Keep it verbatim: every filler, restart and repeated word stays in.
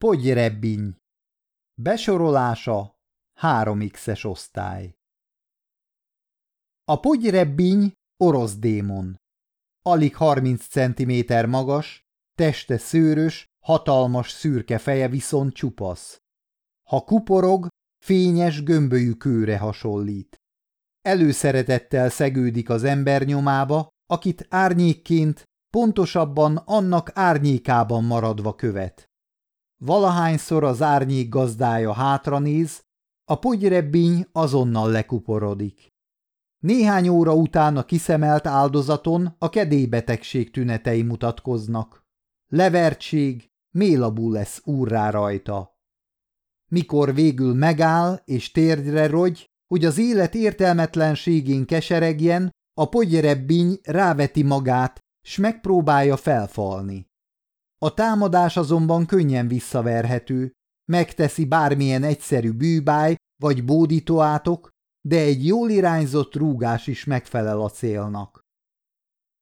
Pogyrebbiny. Besorolása három xes osztály. A pogyrebbiny orosz démon. Alig harminc centiméter magas, teste szőrös, hatalmas szürke feje viszont csupasz. Ha kuporog, fényes, gömbölyű kőre hasonlít. Előszeretettel szegődik az ember nyomába, akit árnyékként, pontosabban annak árnyékában maradva követ. Valahányszor az árnyék gazdája hátranéz, a pogyrebbiny azonnal lekuporodik. Néhány óra után a kiszemelt áldozaton a kedélybetegség tünetei mutatkoznak. Levertség, mélabú lesz úrrá rajta. Mikor végül megáll és térdre rogy, hogy az élet értelmetlenségén keseregjen, a pogyrebbiny ráveti magát, s megpróbálja felfalni. A támadás azonban könnyen visszaverhető, megteszi bármilyen egyszerű bűbáj vagy bódítóátok, de egy jól irányzott rúgás is megfelel a célnak.